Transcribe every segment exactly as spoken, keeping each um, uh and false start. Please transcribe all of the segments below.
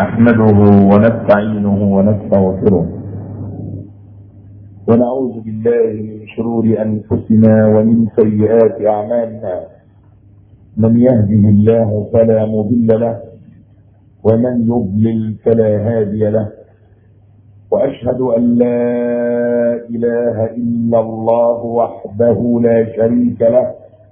نحمده ونستعينه ونستغفره ونعوذ بالله من شرور أنفسنا ومن سيئات أعمالنا. من يهده الله فلا مضل له ومن يضلل فلا هادي له، وأشهد أن لا إله إلا الله وحده لا شريك له،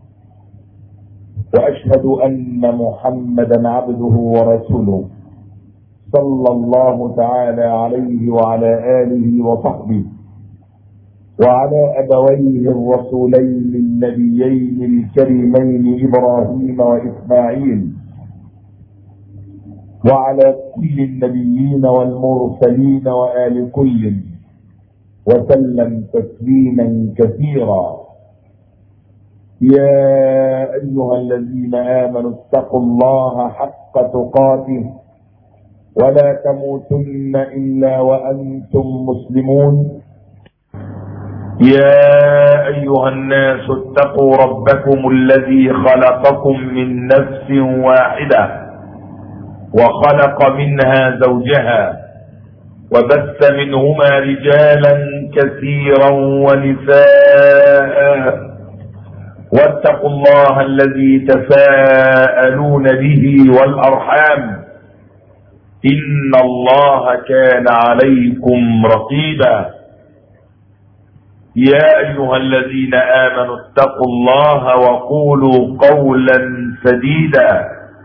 وأشهد أن محمدا عبده ورسوله صلى الله تعالى عليه وعلى آله وصحبه وعلى أبويه الرسولين النبيين الكريمين إبراهيم وإسماعيل وعلى كل النبيين والمرسلين وآل كل وسلم تسليما كثيرا. يا أيها الذين آمنوا اتقوا الله حق تقاته ولا تموتن إلا وأنتم مسلمون. يا أيها الناس اتقوا ربكم الذي خلقكم من نفس واحدة وخلق منها زوجها وبث منهما رجالا كثيرا ونساء، واتقوا الله الذي تساءلون به والأرحام إن الله كان عليكم رقيبا. يا أيها الذين آمنوا اتقوا الله وقولوا قولا سديدا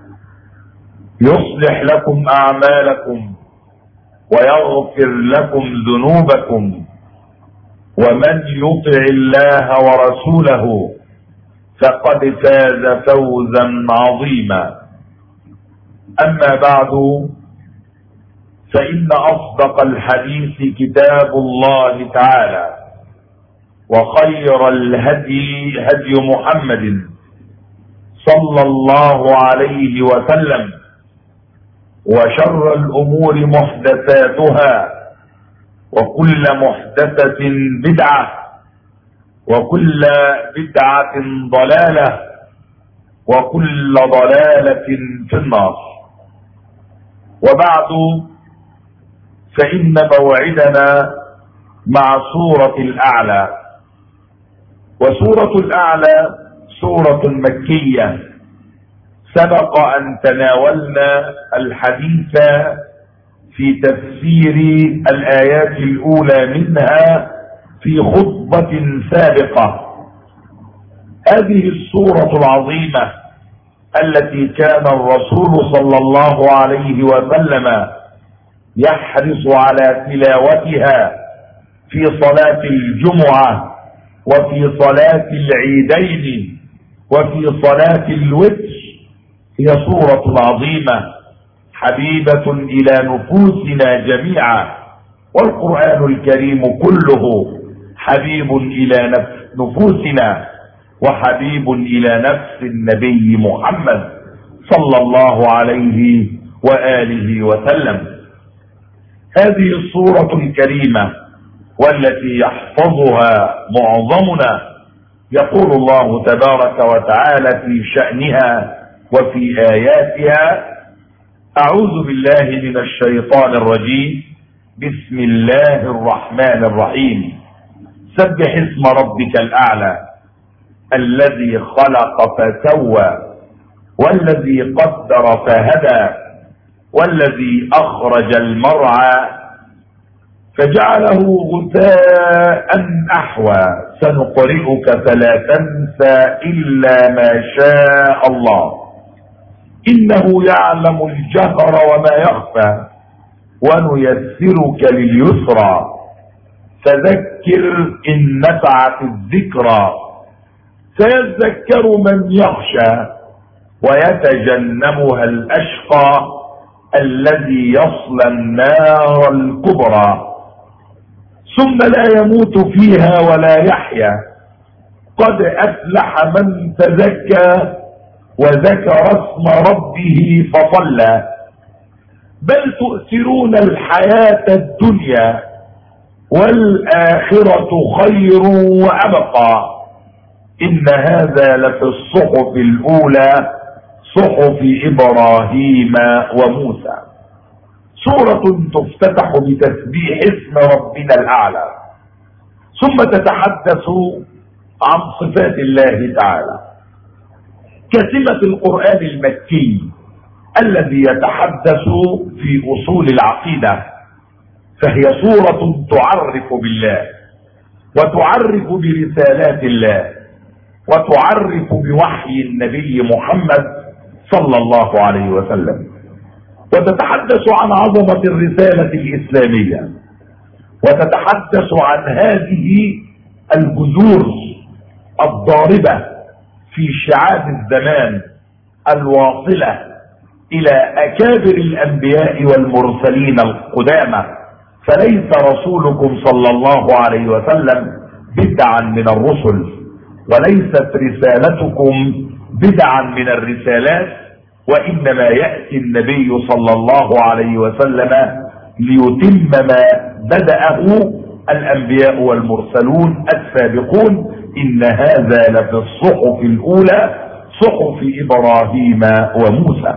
يصلح لكم أعمالكم ويغفر لكم ذنوبكم، ومن يطع الله ورسوله فقد فاز فوزا عظيما. أما بعد، فإن أصدق الحديث كتاب الله تعالى، وخير الهدي هدي محمد صلى الله عليه وسلم، وشر الأمور محدثاتها، وكل محدثة بدعة، وكل بدعة ضلالة، وكل ضلالة في النار. وبعد، فإن موعدنا مع سورة الأعلى، وسورة الأعلى سورة مكية. سبق أن تناولنا الحديث في تفسير الآيات الأولى منها في خطبة سابقة. هذه السورة العظيمة التي كان الرسول صلى الله عليه وسلم يحرص على تلاوتها في صلاة الجمعة وفي صلاة العيدين وفي صلاة الوتر، هي سورة عظيمة حبيبة إلى نفوسنا جميعا، والقرآن الكريم كله حبيب إلى نفوسنا وحبيب إلى نفس النبي محمد صلى الله عليه وآله وسلم. هذه السورة الكريمة والتي يحفظها معظمنا، يقول الله تبارك وتعالى في شأنها وفي آياتها: أعوذ بالله من الشيطان الرجيم، بسم الله الرحمن الرحيم. سبح اسم ربك الأعلى الذي خلق فسوى والذي قدر فهدى والذي أخرج المرعى فجعله غثاء أحوى سنقرئك فلا تنسى إلا ما شاء الله إنه يعلم الجهر وما يخفى ونيسرك لليسرى فذكر إن نفعت الذكرى سيذكر من يخشى ويتجنبها الأشقى الذي يصلى النار الكبرى ثم لا يموت فيها ولا يحيا قد أفلح من تزكى وذكر اسم ربه فصلى بل تؤثرون الحياة الدنيا والآخرة خير وأبقى إن هذا لفي الصحف الأولى صحف إبراهيم وموسى. سورة تفتتح بتسبيح اسم ربنا الأعلى، ثم تتحدث عن صفات الله تعالى كسمة القرآن المكي الذي يتحدث في أصول العقيدة، فهي سورة تعرف بالله وتعرف برسالات الله وتعرف بوحي النبي محمد صلى الله عليه وسلم، وتتحدث عن عظمة الرسالة الإسلامية، وتتحدث عن هذه الجذور الضاربة في شعاب الزمان الواصلة إلى أكابر الأنبياء والمرسلين القدامى، فليس رسولكم صلى الله عليه وسلم بدعا من الرسل، وليست رسالتكم بدعا من الرسالات، وإنما يأتي النبي صلى الله عليه وسلم ليتم ما بدأه الأنبياء والمرسلون السابقون. إن هذا لفي الصحف الأولى صحف إبراهيم وموسى.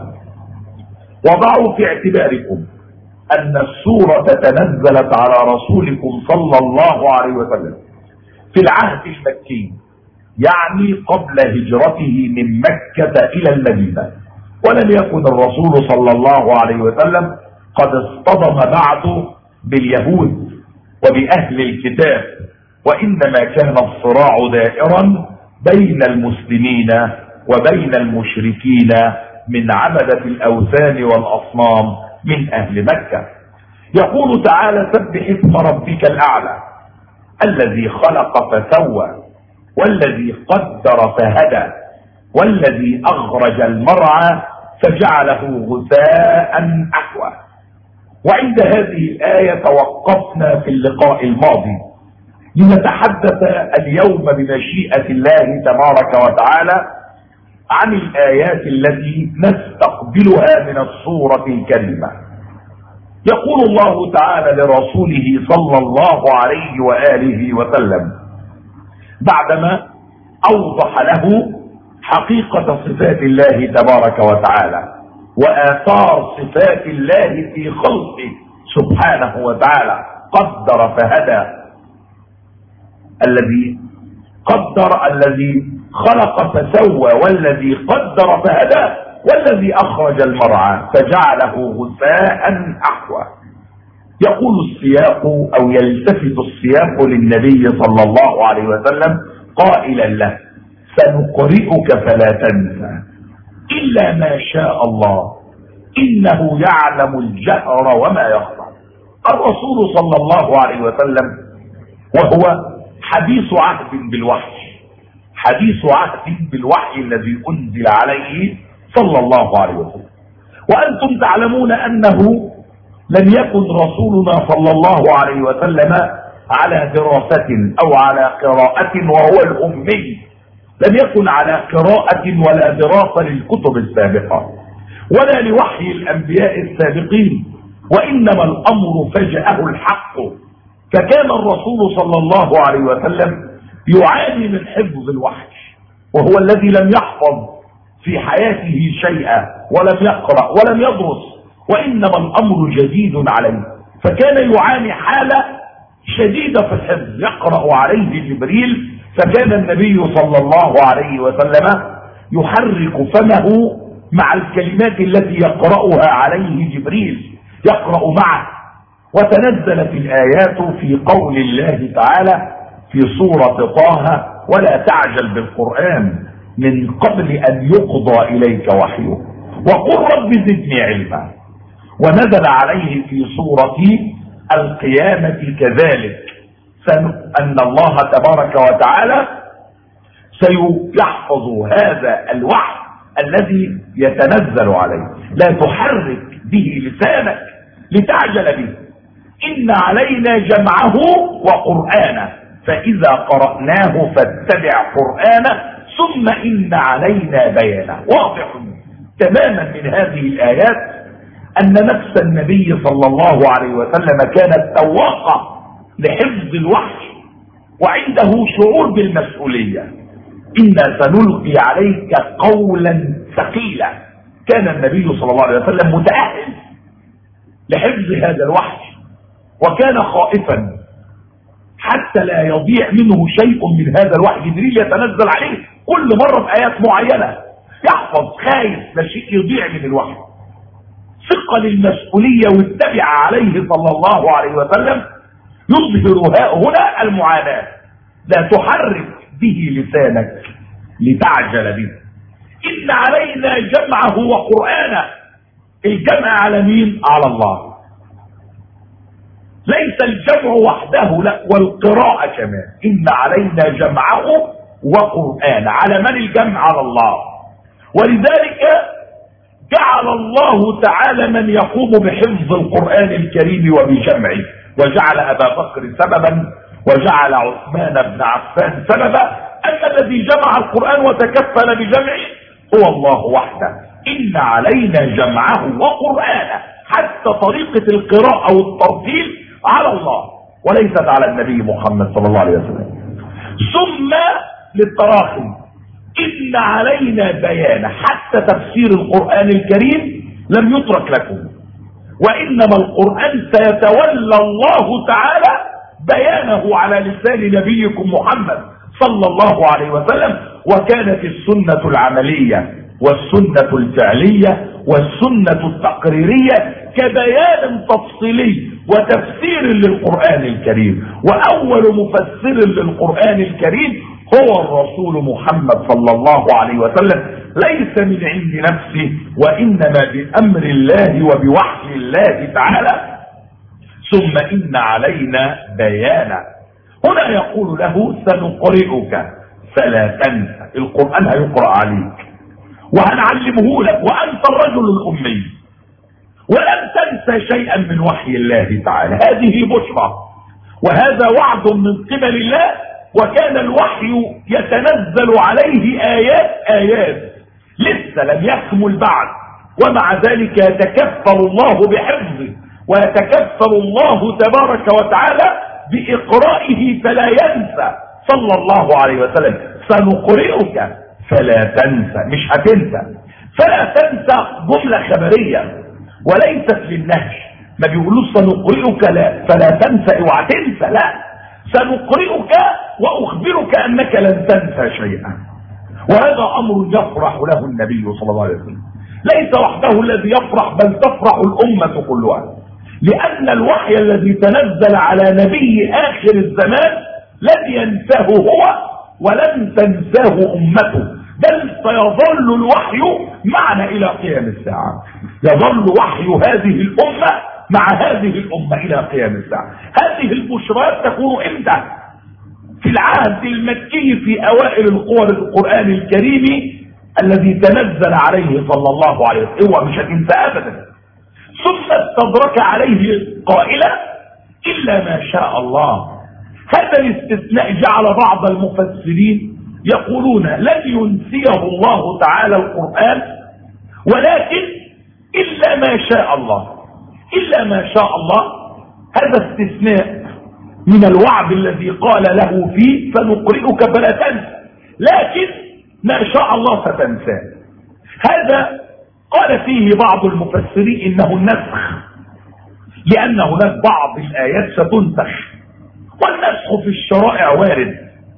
وضعوا في اعتباركم أن السورة تنزلت على رسولكم صلى الله عليه وسلم في العهد المكي، يعني قبل هجرته من مكة إلى المدينة، ولم يكن الرسول صلى الله عليه وسلم قد اصطدم بعد باليهود وبأهل الكتاب، وإنما كان الصراع دائرا بين المسلمين وبين المشركين من عبدة الأوثان والأصنام من أهل مكة. يقول تعالى: سبح اسم ربك الأعلى الذي خلق فسوى والذي قدر فهدى والذي أخرج المرعى فجعله غثاء أحوى. وعند هذه الآية توقفنا في اللقاء الماضي لنتحدث اليوم بمشيئة الله تبارك وتعالى عن الآيات التي نستقبلها من السورة الكريمة. يقول الله تعالى لرسوله صلى الله عليه وآله وسلم بعدما أوضح له حقيقة صفات الله تبارك وتعالى وآثار صفات الله في خلقه سبحانه وتعالى: قدر فهدى، الذي قدر، الذي خلق فسوى، والذي قدر فهدى، والذي أخرج المرعى فجعله غثاء أحوى. يقول السياق أو يلتفت السياق للنبي صلى الله عليه وسلم قائلا له: سنقرئك فلا تنسى إلا ما شاء الله إنه يعلم الجهر وما يخفى. الرسول صلى الله عليه وسلم وهو حديث عهد بالوحي، حديث عهد بالوحي الذي أنزل عليه صلى الله عليه وسلم، وأنتم تعلمون أنه لم يكن رسولنا صلى الله عليه وسلم على دراسة أو على قراءة وهو الأمي، لم يكن على قراءة ولا دراسة للكتب السابقة ولا لوحي الأنبياء السابقين، وإنما الأمر فجأه الحق، فكان الرسول صلى الله عليه وسلم يعاني من حفظ الوحي، وهو الذي لم يحفظ في حياته شيئا ولم يقرأ ولم يدرس، وإنما الأمر جديد عليه، فكان يعاني حالة شديدة في الحفظ، يقرأ عليه جبريل، فكان النبي صلى الله عليه وسلم يحرك فمه مع الكلمات التي يقرأها عليه جبريل، يقرأ معه. وتنزلت الآيات في قول الله تعالى في سورة طه: ولا تعجل بالقرآن من قبل أن يقضى إليك وحيه وقل رب زدني علما. ونزل عليه في سورة القيامة كذلك أن الله تبارك وتعالى سيحفظ هذا الوحي الذي يتنزل عليه، لا تحرك به لسانك لتعجل به، إن علينا جمعه وقرآنه فإذا قرأناه فاتبع قرآنه ثم إن علينا بيانه. واضح تماما من هذه الآيات أن نفس النبي صلى الله عليه وسلم كانت تواقع لحفظ الوحي وعنده شعور بالمسؤولية. إنا سنلقي عليك قولا ثقيلا. كان النبي صلى الله عليه وسلم متأهل لحفظ هذا الوحي، وكان خائفا حتى لا يضيع منه شيء من هذا الوحي. جبريل يتنزل عليه كل مرة بآيات معينة، يحفظ، خايف لا شيء يضيع من الوحي. ثقل المسؤولية واتبع عليه صلى الله عليه وسلم يظهر هنا المعاناة. لا تحرك به لسانك لتعجل به، إن علينا جمعه وقرآنه. الجمع على مين؟ على الله. ليس الجمع وحده، لا، والقراءة كمان. إن علينا جمعه وقرآنه. على من الجمع؟ على الله. ولذلك جعل الله تعالى من يقوم بحفظ القرآن الكريم وبجمعه، وجعل أبا بكر سببا، وجعل عثمان بن عفان سببا. أما الذي جمع القرآن وتكفل بجمعه هو الله وحده. إن علينا جمعه وقرآنه، حتى طريقة القراءة والترتيل على الله وليست على النبي محمد صلى الله عليه وسلم. ثم للتراخي إن علينا بيانه، حتى تفسير القرآن الكريم لم يترك لكم، وإنما القرآن سيتولى الله تعالى بيانه على لسان نبيكم محمد صلى الله عليه وسلم. وكانت السنة العملية والسنة الفعلية والسنة التقريرية كبيان تفصيلي وتفسير للقرآن الكريم. وأول مفسر للقرآن الكريم هو الرسول محمد صلى الله عليه وسلم، ليس من عند نفسه، وإنما بأمر الله وبوحي الله تعالى. ثم إن علينا بيانا. هنا يقول له سنقرئك فلا تنسى. القرآن هيقرأ عليك وهنعلمه لك وأنت الرجل الأمي، ولن تنسى شيئا من وحي الله تعالى. هذه بشرى وهذا وعد من قبل الله. وكان الوحي يتنزل عليه آيات آيات لسه لم يكمل بعد، ومع ذلك يتكفل الله بحفظه ويتكفل الله تبارك وتعالى بإقرائه فلا ينسى صلى الله عليه وسلم. سنقرئك فلا تنسى، مش هتنسى. فلا تنسى جملة خبرية وليست للنهي. ما بيقولوش سنقرئك لا فلا تنسى اوعى تنسى، لا، سنقرئك واخبرك انك لن تنسى شيئا. وهذا امر يفرح له النبي صلى الله عليه وسلم، ليس وحده الذي يفرح بل تفرح الامة كلها، لان الوحي الذي تنزل على نبي اخر الزمان لن ينساه هو ولن تنساه امته، بل سيظل الوحي معنا الى قيام الساعة. يظل وحي هذه الامة مع هذه الامة الى قيام الساعة. هذه البشرات تكون امتى؟ في العهد المكي في اوائل القرى القرآن الكريم الذي تنزل عليه صلى الله عليه وسلم. هو مش هتنسى ابدا. ثم استدرك عليه قائلا الا ما شاء الله. هذا الاستثناء جعل بعض المفسرين يقولون لن ينسيه الله تعالى القرآن، ولكن إلا ما شاء الله. إلا ما شاء الله هذا استثناء من الوعد الذي قال له فيه سنقرئك فلا تنسى، لكن ما شاء الله ستنساه. هذا قال فيه بعض المفسرين إنه النسخ، لأن هناك بعض الآيات ستنسخ، والنسخ في الشرائع وارد.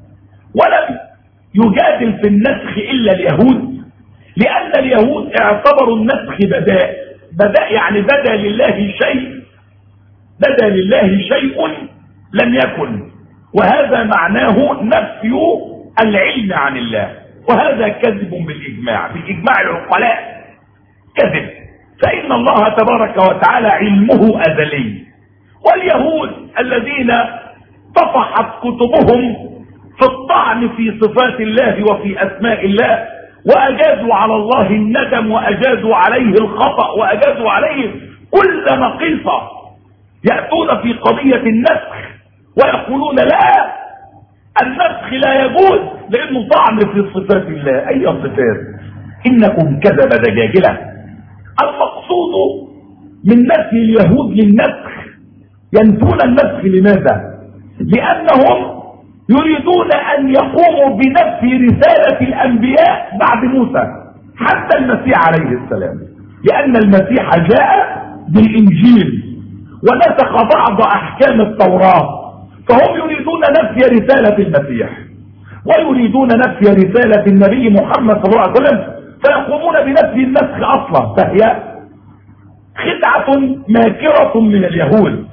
ولم يجادل في النسخ إلا اليهود، لأن اليهود اعتبروا النسخ بداء. بداء يعني بدا لله شيء، بدا لله شيء لم يكن، وهذا معناه نفي العلم عن الله، وهذا كذب بالإجماع، بإجماع العقلاء كذب. فإن الله تبارك وتعالى علمه أزلي. واليهود الذين طفحت كتبهم في الطعن في صفات الله وفي أسماء الله، وأجازوا على الله الندم، وأجازوا عليه الخطأ، وأجازوا عليه كل نقيصة، يأتون في قضية النسخ ويقولون لا، النسخ لا يجوز لأنه طعن في صفات الله. أي صفات؟ إنكم كذب دجاجلة. المقصود من نفي اليهود للنسخ، ينفون النسخ لماذا؟ لأنهم يريدون أن يقوموا بنفي رسالة الأنبياء بعد موسى حتى المسيح عليه السلام، لأن المسيح جاء بالإنجيل ونسخ بعض أحكام التوراة، فهم يريدون نفي رسالة المسيح ويريدون نفي رسالة النبي محمد صلى الله عليه وسلم، فيقومون بنفي النسخ أصلا، فهي خدعة ماكرة من اليهود.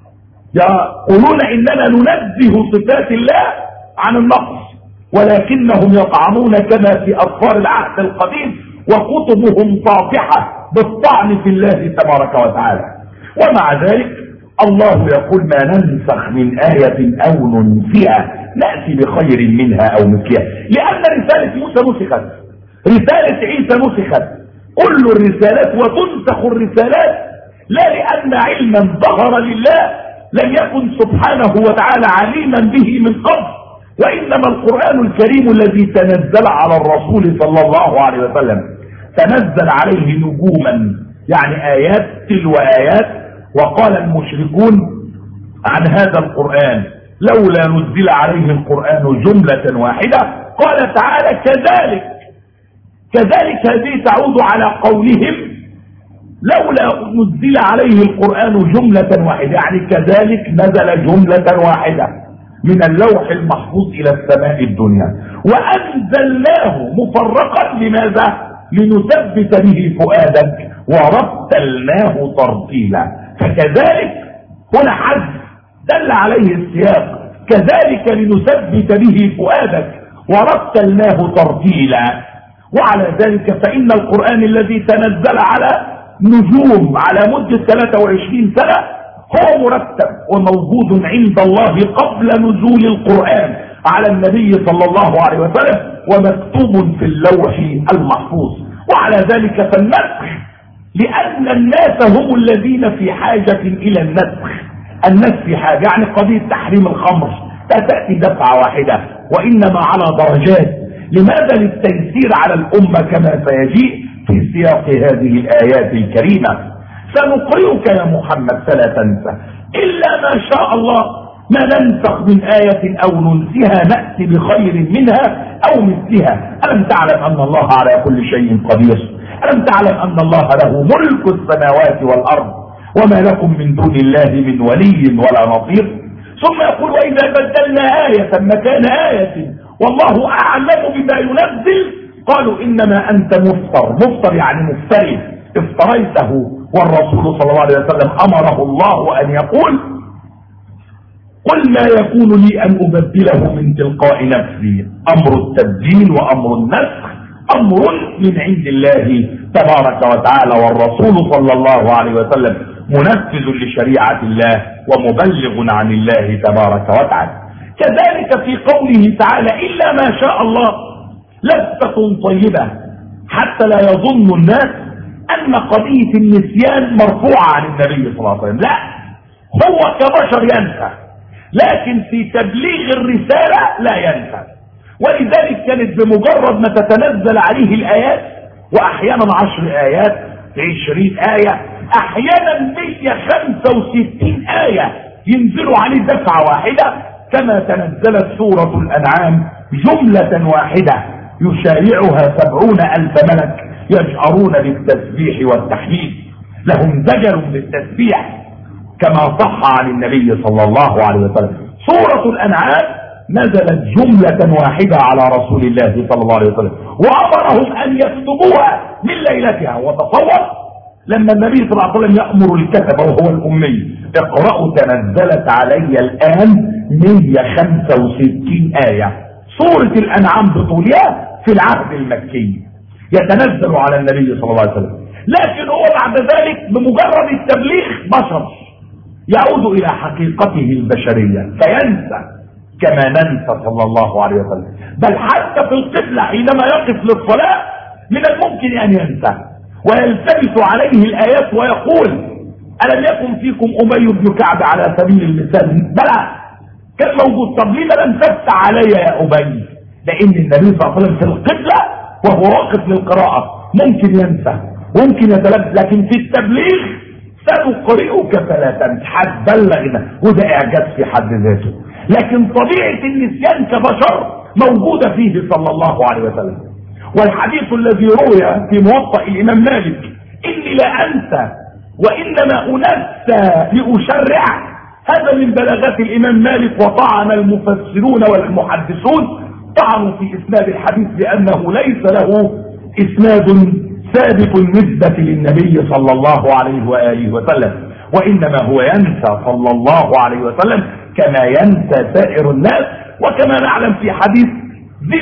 يقولون إننا ننزه صفات الله عن النقص، ولكنهم يطعنون كما في أطفال العهد القديم، وكتبهم طافحة بالطعن في الله تبارك وتعالى. ومع ذلك الله يقول ما ننسخ من آية أو ننسها نأتي بخير منها أو مثلها، لأن رسالة موسى نسخت، رسالة عيسى نسخت، كل الرسالات وتنسخ الرسالات، لا لأن علما ظهر لله لم يكن سبحانه وتعالى عليما به من قبل، وإنما القرآن الكريم الذي تنزل على الرسول صلى الله عليه وسلم تنزل عليه نجوما، يعني آيات تلو آيات. وقال المشركون عن هذا القرآن لولا نزل عليه القرآن جملة واحدة، قال تعالى كذلك كذلك هذه تعود على قولهم لولا نزل عليه القرآن جملة واحدة، يعني كذلك نزل جملة واحدة من اللوح المحفوظ إلى السماء الدنيا، وأنزلناه مفرقا لماذا؟ لنثبت به فؤادك ورتلناه ترتيلا. فكذلك هنا حذف دل عليه السياق، كذلك لنثبت به فؤادك ورتلناه ترتيلا. وعلى ذلك فإن القرآن الذي تنزل على نجوم على مدة ثلاثة وعشرين سنة هو مرتب وموجود عند الله قبل نزول القرآن على النبي صلى الله عليه وسلم، ومكتوب في اللوح المحفوظ. وعلى ذلك فالنسخ لأن الناس هم الذين في حاجة إلى النسخ، الناس في حاجة، يعني قضية تحريم الخمر لا تأتي دفعة واحدة وإنما على درجات. لماذا؟ للتيسير على الأمة كما سيجيء في سياق هذه الآيات الكريمة. سنقرئك يا محمد فلا تنسى إلا ما شاء الله، ما ننسخ من آية أو ننسها نأتي بخير منها أو مثلها. ألم تعلم أن الله على كل شيء قدير؟ ألم تعلم أن الله له ملك السماوات والأرض وما لكم من دون الله من ولي ولا نصير؟ ثم يقول وإذا بدلنا آية مكان آية والله أعلم بما ينزل قالوا إنما أنت مفتر. مفتر يعني مفتري، افتريته، والرسول صلى الله عليه وسلم أمره الله أن يقول قل ما يكون لي أن أبدله من تلقاء نفسي. أمر التبديل وأمر النسخ أمر من عند الله تبارك وتعالى، والرسول صلى الله عليه وسلم منفذ لشريعة الله ومبلغ عن الله تبارك وتعالى. كذلك في قوله تعالى إلا ما شاء الله لفتة طيبة حتى لا يظن الناس أن قضية النسيان مرفوعة عن النبي صلى الله عليه وسلم، لا، هو كبشر ينسى، لكن في تبليغ الرسالة لا ينسى. ولذلك كانت بمجرد ما تتنزل عليه الآيات، وأحيانا عشر آيات، عشرين آية، أحيانا مئة وخمسة وستين آية ينزلوا عليه دفعة واحدة، كما تنزلت سورة الأنعام جملة واحدة يشارعها سبعون ألف ملك يجأرون بالتسبيح والتحميد، لهم زجر بالتسبيح كما صح عن النبي صلى الله عليه وسلم. سورة الأنعام نزلت جملة واحدة على رسول الله صلى الله عليه وسلم، وأمرهم أن يكتبوها من ليلتها. وتصور لما النبي صلى الله عليه وسلم يأمر الكتب وهو الأمي اقرأوا تنزلت علي الآن مئة وخمسة وستين آية. سورة الأنعام بطولها في العهد المكي يتنزل على النبي صلى الله عليه وسلم، لكن هو بعد ذلك بمجرد التبليغ بشر يعود إلى حقيقته البشرية فينسى كما ننسى صلى الله عليه وسلم. بل حتى في القبلة حينما يقف للصلاة من الممكن أن ينسى ويلتبس عليه الآيات ويقول ألم يكن فيكم أبي بن كعب على سبيل المثال؟ بلى كان موجود. طب لما لم تفتح علي يا أبي؟ لأن النبي صلى الله عليه وسلم في القبلة وهو واقف للقراءة ممكن ينسى ممكن يتلبس، لكن في التبليغ سنقرئك فلا تنسى، هتبلغنا، وده إعجاز في حد ذاته. لكن طبيعة النسيان كبشر موجودة فيه صلى الله عليه وسلم. والحديث الذي روي في موطأ الإمام مالك إني لا أنسى وإنما أنسى لأشرع. هذا من بلاغات الإمام مالك. وطعن المفسرون والمحدثون طعنوا في إسناد الحديث بأنه ليس له إسناد ثابت نسبة للنبي صلى الله عليه وآله وسلم، وإنما هو ينسى صلى الله عليه وسلم كما ينسى سائر الناس. وكما نعلم في حديث ذي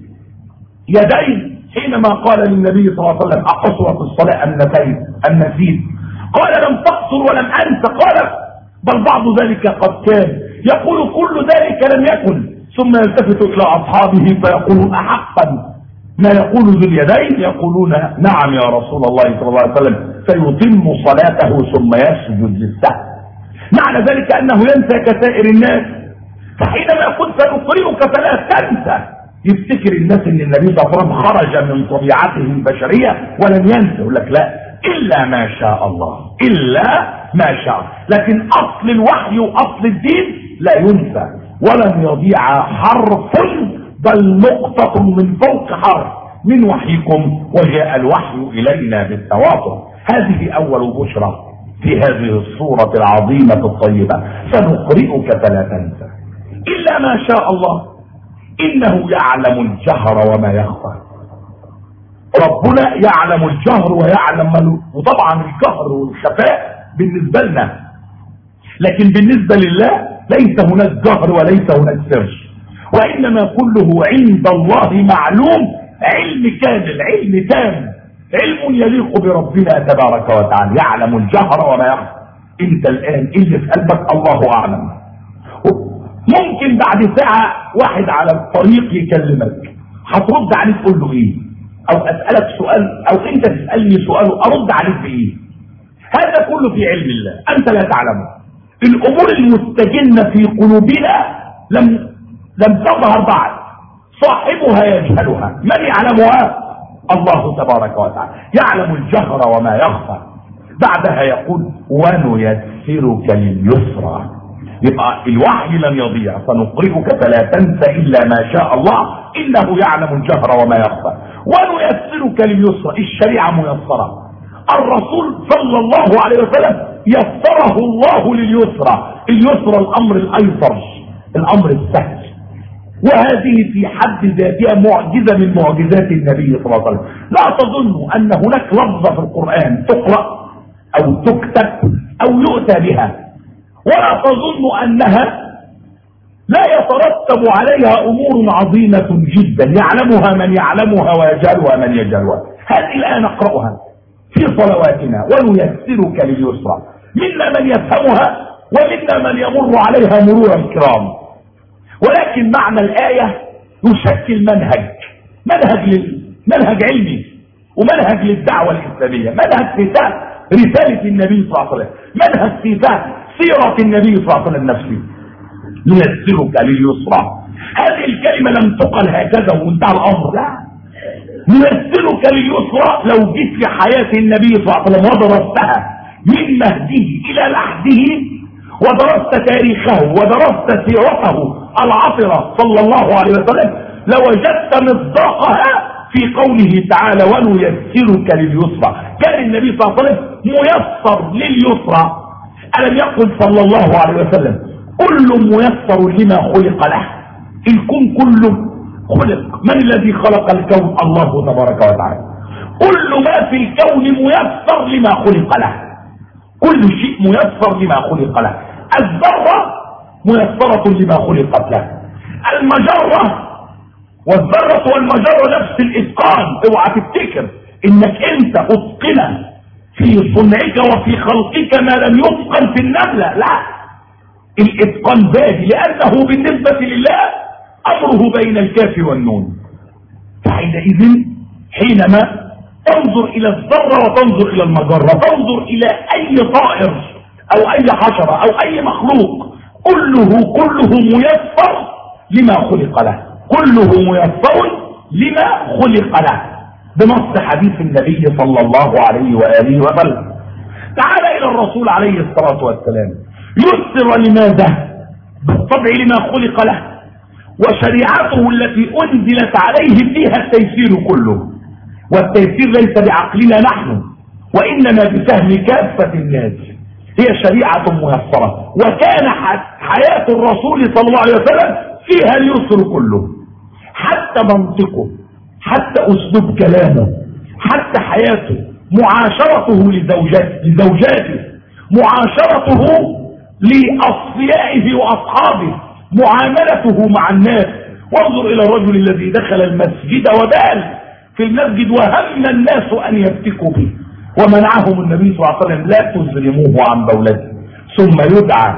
اليدين حينما قال للنبي صلى الله عليه وسلم: أقصر في الصلاة أم نسيت أم نسيت؟ قال: لم تقصر ولم أنس. قال: بل بعض ذلك قد كان. يقول: كل ذلك لم يكن. ثم يلتفت إلى أصحابه فيقولون: أحقا ما يقول ذو اليدين؟ يقولون: نعم يا رسول الله صلى الله عليه وسلم. فيتم صلاته ثم يسجد للسهو. معنى ذلك أنه ينسى كسائر الناس. فحينما يقول: سنقرئك فلا تنسى، يفتكر الناس ان النبي صلى الله عليه وسلم خرج من طبيعته البشرية ولم ينسى. يقول لك: لا، إلا ما شاء الله، إلا ما شاء. لكن أصل الوحي وأصل الدين لا ينسى ولن يضيع حرف، بل نقطة من فوق حرف من وحيكم، وجاء الوحي إلينا بالتواتر. هذه أول بشرى في هذه الصورة العظيمة الطيبة: سنقرئك فلا تنسى إلا ما شاء الله إنه يعلم الجهر وما يخفى. ربنا يعلم الجهر ويعلم من، وطبعا الجهر والخفاء بالنسبة لنا، لكن بالنسبة لله ليس هناك جهر وليس هناك سر، وإنما كله عند الله معلوم. علم كامل، علم تام، علم يليق بربنا تبارك وتعالى. يعلم الجهر وما يخفى. انت الآن اللي في قلبك الله أعلم. ممكن بعد ساعة واحد على الطريق يكلمك، هترد عليه تقول له ايه؟ او اسألك سؤال او انت تسألني سؤال ارد عليك بايه؟ هذا كله في علم الله، انت لا تعلمه. الامور المستجنة في قلوبنا لم لم تظهر بعد، صاحبها يجهلها. من يعلمها؟ الله تبارك وتعالى. يعلم الجهر وما يخفى. بعدها يقول: ونيسرك لليسرى. يبقى الوحي لن يضيع. سنقرئك فلا تنسى إلا ما شاء الله إنه يعلم الجهر وما يخفى. ونيسرك لليسرى. الشريعة ميسرة. الرسول صلى الله عليه وسلم يسره الله لليسرى. اليسرى الأمر الأيسر، الأمر السهل. وهذه في حد ذاتها معجزة من معجزات النبي صلى الله عليه وسلم. لا تظنوا أن هناك لفظة في القرآن تقرأ أو تكتب أو يؤتى بها، ولا تظن أنها لا يترتب عليها أمور عظيمة جدا يعلمها من يعلمها ويجهلها من يجهلها. هذه الآن نقرأها في صلواتنا: ونيسرك لليسرى. منا من يفهمها ومنا من يمر عليها مرور الكرام. ولكن معنى الآية يشكل منهج، منهج لل... منهج علمي ومنهج للدعوة الإسلامية، منهج في فهم رسالة النبي صلى الله عليه وسلم، منهج في فهم سيرة النبي صلى الله عليه وسلم نفسه. نيسرك لليسرى. هذه الكلمة لم تقل هكذا وانتهى الأمر، لا. نيسرك لليسرى لو جيت في حياة النبي صلى الله عليه وسلم ودرستها من مهده إلى لحده، ودرست تاريخه ودرست سيرته العطرة صلى الله عليه وسلم، لوجدت مصداقها في قوله تعالى: ونيسرك لليسرى. كان النبي صلى الله عليه وسلم ميسر لليسرى. ألم يقل صلى الله عليه وسلم: كل ميسر لما خلق له؟ الكون كله خلق. من الذي خلق الكون؟ الله تبارك وتعالى. كل ما في الكون ميسر لما خلق له. كل شيء ميسر لما خلق له. الذرة ميسرة لما خلقت له. المجرة والذرة والمجرة نفس الإتقان. اوعى تفتكر انك انت اتقن في صنعك وفي خلقك ما لم يتقن في النملة، لا. الاتقان بادي، لانه بالنسبة لله امره بين الكاف والنون. فحينئذ حينما تنظر الى الذرة وتنظر الى المجرة، تنظر الى اي طائر او اي حشرة او اي مخلوق، كله كله ميسر لما خلق له. كله ميسر لما خلق له بنص حديث النبي صلى الله عليه وآله وسلم. تعال إلى الرسول عليه الصلاة والسلام. يسر لماذا؟ بالطبع لما خلق له، وشريعته التي أنزلت عليه فيها التيسير كله. والتيسير ليس بعقلنا نحن، وإنما بفهم كافة الناس، هي شريعة ميسرة. وكان حياة الرسول صلى الله عليه وسلم فيها اليسر كله، حتى منطقه، حتى أسلوب كلامه، حتى حياته، معاشرته لزوجاته, لزوجاته معاشرته لأصفيائه وأصحابه، معاملته مع الناس. وانظر إلى الرجل الذي دخل المسجد وبال في المسجد وهم الناس أن يفتكوا به، ومنعهم النبي صلى الله عليه وسلم: لا تزرموه عن بولته. ثم يدعى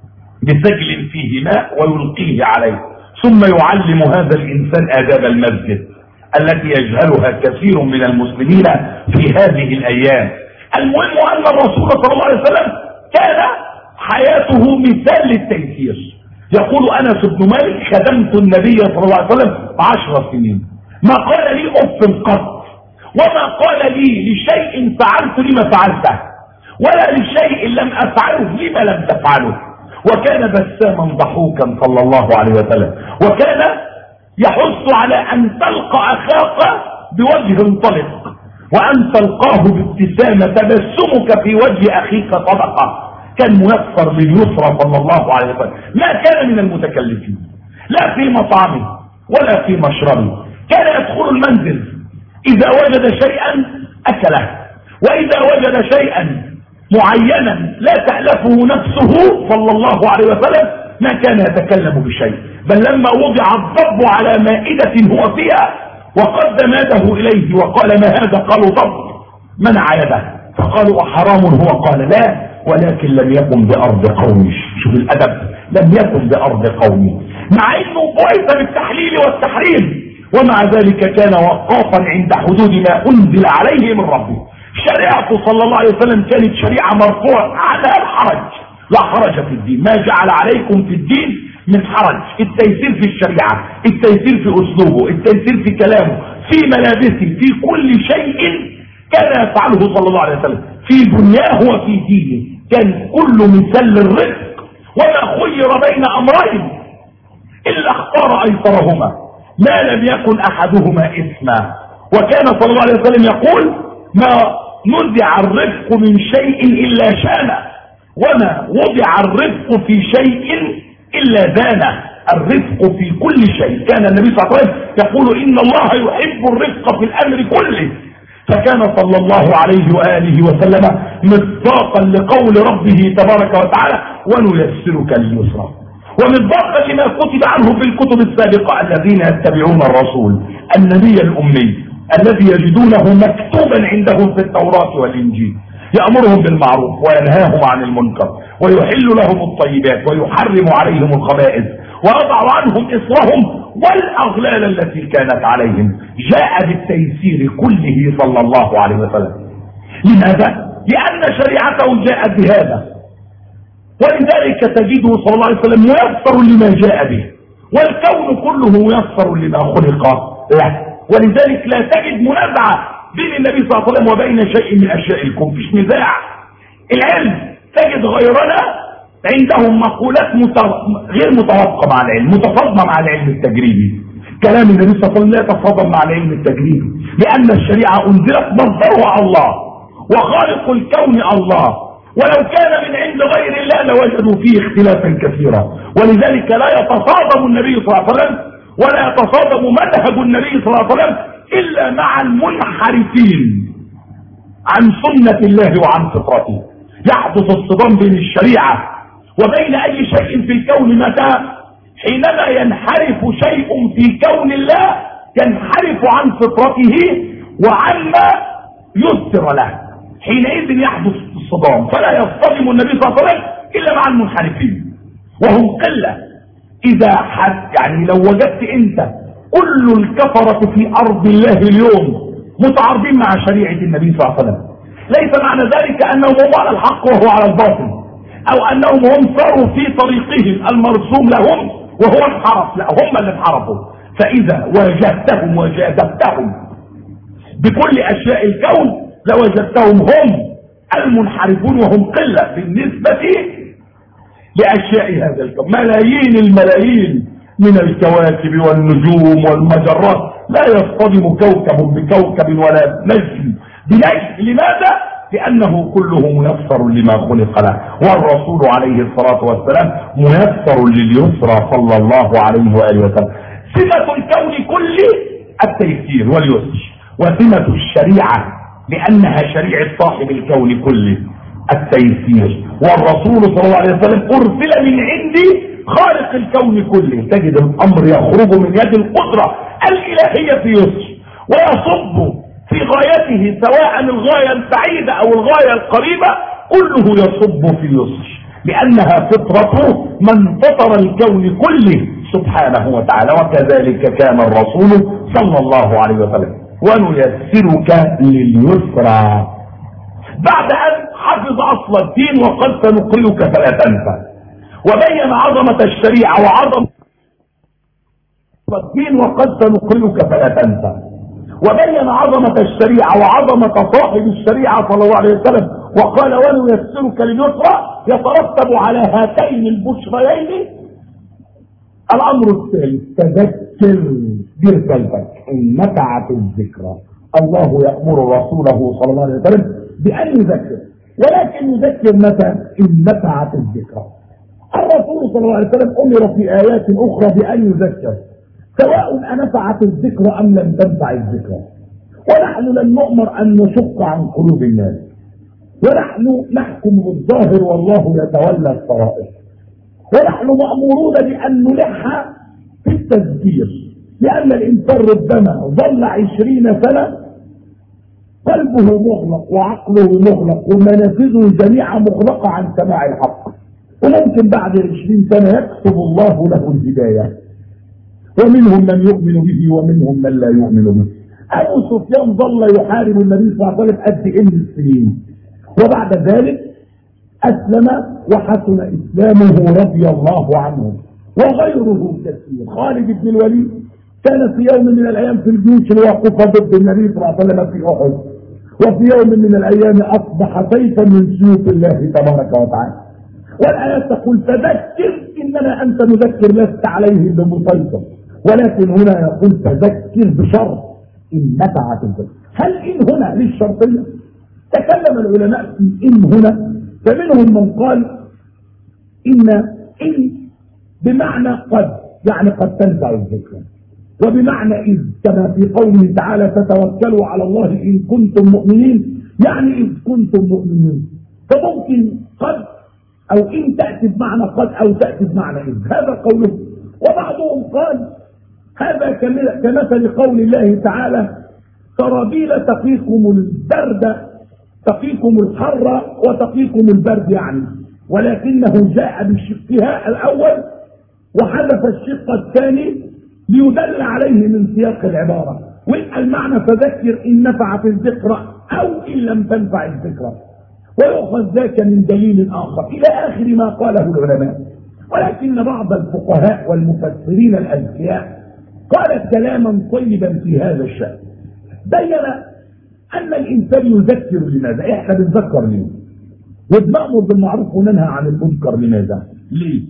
بسجل فيه ماء ويلقيه عليه، ثم يعلم هذا الإنسان آداب المسجد التي يجهلها كثير من المسلمين في هذه الأيام. المهم أن الرسول صلى الله عليه وسلم كان حياته مثال للتيسير. يقول أنس بن مالك: خدمت النبي صلى الله عليه وسلم عشر سنين، ما قال لي أف قط، وما قال لي لشيء فعلت لما فعلته، ولا لشيء لم أفعله لما لم تفعله. وكان بساما ضحوكا صلى الله عليه وسلم، وكان يحث على أن تلقى أخاك بوجه طلق، وأن تلقاه بابتسامة، تبسمك في وجه أخيك صدقة. كان ميسر لليسرى صلى الله عليه وسلم، ما كان من المتكلفين لا في مطعمه ولا في مشربه. كان يدخل المنزل إذا وجد شيئا أكله، وإذا وجد شيئا معينا لا تألفه نفسه صلى الله عليه وسلم ما كان يتكلم بشيء. بل لما وضع الضب على مائدة هو فيها وقدم يده إليه وقال: ما هذا؟ قالوا: ضب. منع يده، فقالوا: أحرام هو؟ قال: لا، ولكن لم يكن بأرض قومي. شوف الأدب، لم يكن بأرض قومي، مع أنه بعث بالتحليل والتحريم، ومع ذلك كان وقافا عند حدود ما أنزل عليه من ربه. شريعته صلى الله عليه وسلم كانت شريعة مرفوع عنها الحرج، لا حرج في الدين، ما جعل عليكم في الدين من حرج. التيسير في الشريعة، التيسير في أسلوبه، التيسير في كلامه، في ملابسه، في كل شيء كان يفعله صلى الله عليه وسلم في دنياه وفي دينه. كان كل مثال للرزق، وما خير بين أمرين إلا اختار أيسرهما ما لم يكن أحدهما إثما. وكان صلى الله عليه وسلم يقول: ما نزع الرزق من شيء إلا شانه، وما وضع الرزق في شيء إلا زانه. الرزق في كل شيء. كان النبي صلى الله عليه وسلم يقول: إن الله يحب الرزق في الأمر كله. فكان صلى الله عليه وآله وسلم مصداقا لقول ربه تبارك وتعالى: ونيسرك لليسرى، ومصداقا لما كتب عنه في الكتب السابقة: الذين يتبعون الرسول النبي الأمي الذي يجدونه مكتوبا عندهم في التوراة والإنجيل، يأمرهم بالمعروف وينهاهم عن المنكر، ويحل لهم الطيبات ويحرم عليهم الخبائث، ويضع عنهم إصرهم والأغلال التي كانت عليهم. جاء بالتيسير كله صلى الله عليه وسلم. لماذا؟ لأن شريعته جاءت بهذا، ولذلك تجده صلى الله عليه وسلم ميسر لما جاء به، والكون كله ميسر لما خلق له. ولذلك لا تجد منازعة بين النبي صلى الله عليه وسلم وبين شيء من أشياء الكون، مفيش نزاع. العلم تجد غيرنا عندهم مقولات متو... غير متوافقة مع العلم، متصادمة مع العلم التجريبي. كلام النبي صلى الله عليه وسلم لا يتصادم مع العلم التجريبي، لأن الشريعة أنزلت مصدرها الله، وخالق الكون الله، ولو كان من عند غير الله لوجدوا فيه اختلافا كثيرا. ولذلك لا يتصادم النبي صلى الله عليه وسلم ولا يتصادم منهج النبي صلى الله عليه وسلم إلا مع المنحرفين عن سنة الله وعن فطرته. يحدث الصدام بين الشريعة وبين أي شيء في الكون متى؟ حينما ينحرف شيء في كون الله ينحرف عن فطرته وعما يسر له، حينئذ يحدث الصدام. فلا يصطدم النبي صلى الله عليه وسلم إلا مع المنحرفين، وهم قلة. إذا حد يعني لو وجدت أنت كل الكفرة في أرض الله اليوم متعارضين مع شريعة النبي صلى الله عليه وسلم، ليس معنى ذلك أنهم هم على الحق وهو على الباطل، أو أنهم هم صاروا في طريقهم المرسوم لهم وهو انحرف، لا، هم اللي انحرفوا. فإذا واجهتهم وجادبتهم بكل أشياء الكون لوجدتهم هم المنحرفون، وهم قلة بالنسبة لأشياء هذا الكون. ملايين الملايين من الكواكب والنجوم والمجرات لا يصطدم كوكب بكوكب ولا نجم بنجم. لماذا؟ لأنه كله ميسر لما خلق له، والرسول عليه الصلاة والسلام ميسر لليسرى صلى الله عليه وآله وسلم. سمة الكون كله التيسير واليسر، وسمة الشريعة لأنها شريعة صاحب الكون كله التيسير، والرسول صلى الله عليه وسلم أرسل من عندي خالق الكون كله. تجد الأمر يخرج من يد القدرة الإلهية في يسر، ويصب في غايته سواء الغاية البعيدة أو الغاية القريبة، كله يصب في يسر، لأنها فطرته من فطر الكون كله سبحانه وتعالى. وكذلك كان الرسول صلى الله عليه وسلم. ونيسرك لليسرى، بعد أن حفظ أصل الدين وقد سنقرئك فلا تنسى، وبين عظمة الشريعة وعظمة الدين وقد سنقرئك فلا تنسى، وبين عظمة الشريعة وعظمة صاحب الشريعة صلى الله عليه وسلم، وقال ونيسرك لليسرى. يترتب على هاتين البشريين الأمر الثالث، تذكر برسالتك إن نفعت الذكرى. الله يأمر رسوله صلى الله عليه وسلم بأن يذكر، ولكن يذكر متى؟ إن نفعت الذكرى. الرسول صلى الله عليه وسلم أمر في آيات أخرى بأن يذكر، سواء أنفعت الذكرى أم لم تنفع الذكرى. ونحن لن نؤمر أن نشق عن قلوب الناس، ونحن نحكم بالظاهر والله يتولى السرائر، ونحن مأمورون بأن نلح في التذكير، لأن الإنسان ربما ظل عشرين سنة قلبه مغلق وعقله مغلق ومنافذه جميعا مغلقة عن سماع الحق، وممكن بعد عشرين سنة يكتب الله له الهداية، ومنهم من يؤمن به ومنهم من لا يؤمن به. أبو سفيان ظل يحارب النبي صلى الله عليه وسلم قد إيه السنين، وبعد ذلك أسلم وحسن إسلامه رضي الله عنه، وغيره كثير. خالد بن الوليد كان في يوم من الأيام في الجيوش الواقفة ضد النبي صلى الله عليه وسلم في أحد، وفي يوم من الأيام أصبح سيفا من سيوف الله تبارك وتعالى. والآيات تقول فذكر إنما أنت مذكر لست عليهم بمسيطر، ولكن هنا يقول فذكر بشرط إن نفعت الذكر. هل إن هنا للشرطية؟ تكلم العلماء في إن هنا، فمنهم من قال إن إن بمعنى قد، يعني قد تنفع الذكر، وبمعنى إذ كما في قوله تعالى فتوكلوا على الله إن كنتم مؤمنين، يعني إذ كنتم مؤمنين. فممكن قد أو إن تأتي بمعنى قد أو تأتي بمعنى إذ، هذا قوله. وبعضهم قال هذا كمثل قول الله تعالى سرابيل تقيكم البرد تقيكم الحر وتقيكم البرد، يعني ولكنه جاء بشقها الأول وحذف الشق الثاني ليدل عليه من سياق العبارة. والمعنى فذكر إن نفعت الذكرى أو إن لم تنفع الذكرى، ويؤخذ ذاك من دليل آخر إلى آخر ما قاله العلماء. ولكن بعض الفقهاء والمفسرين الأذكياء قال كلاما طيبا في هذا الشأن، بين أن الإنسان يذكر لماذا؟ إحنا بنذكر ليه؟ وبنأمر بالمعروف وننهى عن المنكر لماذا؟ ليه؟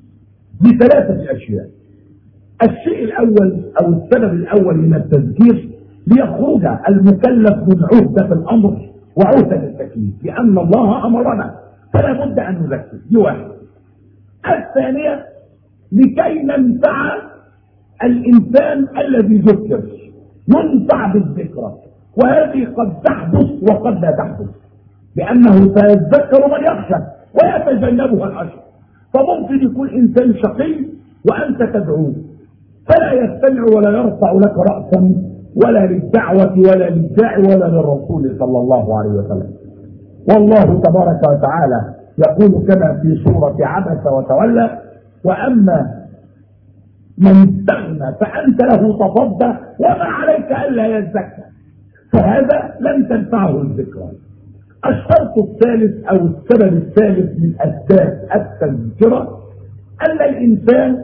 بثلاثة أشياء. الشيء الأول أو السبب الأول من التذكير ليخرج المكلف من عهدة الأمر وعهدة التكليف، لأن الله أمرنا فلا بد أن نذكر. دي واحد. الثانية لكي ننفع الإنسان الذي ذكر، ينفع بالذكرى، وهذه قد تحدث وقد لا تحدث، لأنه سيذكر من يخشى ويتجنبها الأشر. فممكن يكون إنسان شقي وأنت تدعوه فلا يستمع ولا يرفع لك رأسا ولا للدعوة ولا للداعي ولا للرسول صلى الله عليه وسلم. والله تبارك وتعالى يقول كما في سورة عبس وتولى وأما من استغنى فأنت له تصدى وما عليك ألا يزكى، فهذا لم تنفعه الذكرى. الشرط الثالث أو السبب الثالث من أسباب التذكرة أن الإنسان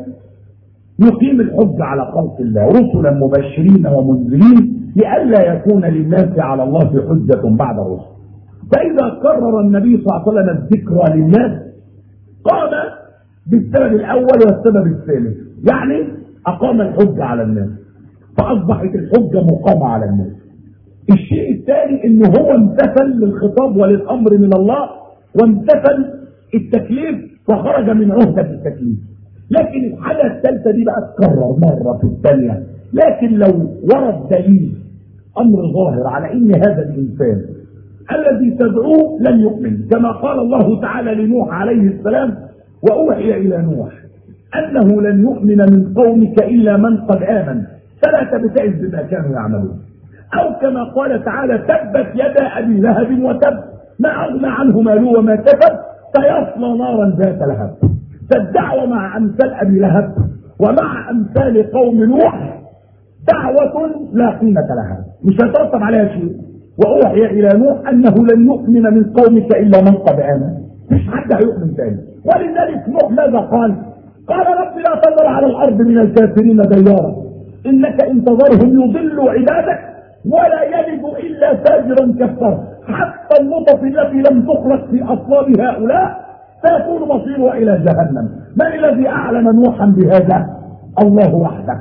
يقيم الحج على خلق الله، رسلا مبشرين ومنذرين لئلا يكون للناس على الله حجة بعد الرسل. فإذا قرر النبي صلى الله عليه وسلم الذكرى للناس قام بالسبب الأول والسبب الثالث، يعني أقام الحج على الناس، فأصبحت الحجة مقامة على الناس. الشيء الثاني انه هو امتثل للخطاب وللامر من الله وامتثل التكليف فخرج من عهدة التكليف. لكن الحاجة الثالثة دي بقى تكرر مرة في الثانية، لكن لو ورد دليل امر ظاهر على ان هذا الانسان الذي تدعوه لن يؤمن، كما قال الله تعالى لنوح عليه السلام: واوحي الى نوح انه لن يؤمن من قومك الا من قد امن فلا تبتئس بما كانوا يعملون. او كما قال تعالى: تبت يدا ابي لهب وتب ما اغنى عنه ماله وما كسب سيصلى نارا ذات لهب. فالدعوه مع امثال ابي لهب ومع امثال قوم نوح دعوه لا قيمه لها، مش هيترتب عليها شيء. واوحي الى نوح انه لن يؤمن من قومك الا من قد امن، مش حد هيؤمن تاني. ولذلك نوح ماذا قال؟ قال: رب لا تذر على الارض من الكافرين ديارا انك ان تذرهم يضلوا عبادك ولا يلدوا الا فاجرا كفارا. حتى النطف التي لم تخلق في اصلاب هؤلاء سيكون مصيرها الى جهنم. من الذي اعلم نوحا بهذا؟ الله وحده.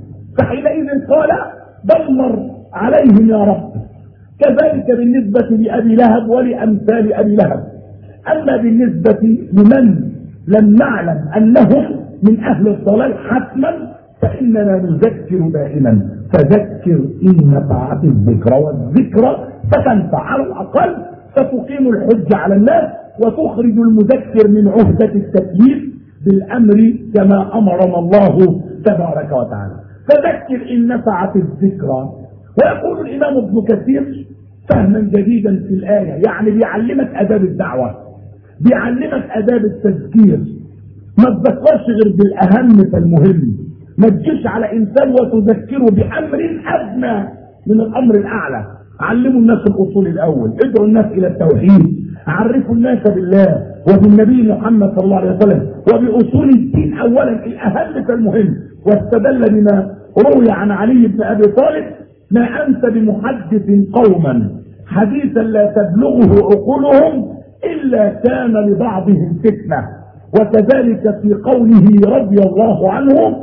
فحينئذ قال: دمر عليهم يا رب. كذلك بالنسبة لأبي لهب ولأمثال أبي لهب. أما بالنسبة لمن لم نعلم أنهم من أهل الضلال حتما فإننا نذكر دائما، فذكر إن نفعت الذكرى، والذكرى ستنفع على الأقل، ستقيم الحج على الناس وتخرج المذكر من عهدة التكليف بالأمر كما أمرنا الله تبارك وتعالى. فذكر إن نفعت الذكرى. ويقول الإمام ابن كثير فهما جديدا في الآية، يعني بيعلمك أداب الدعوة، بيعلمك أداب التذكير. ما تذكرش غير بالأهم فالمهم، ما تجيش على إنسان وتذكره بأمر أدنى من الأمر الأعلى. علموا الناس الأصول الأول، ادعوا الناس إلى التوحيد، عرفوا الناس بالله وبالنبي محمد صلى الله عليه وسلم وبأصول الدين أولا، الأهم فالمهم. واستدل بما روي عن علي بن أبي طالب: ما أنت بمحدث قوما حديثا لا تبلغه عقولهم إلا كان لبعضهم فتنة. وكذلك في قوله رضي الله عنه: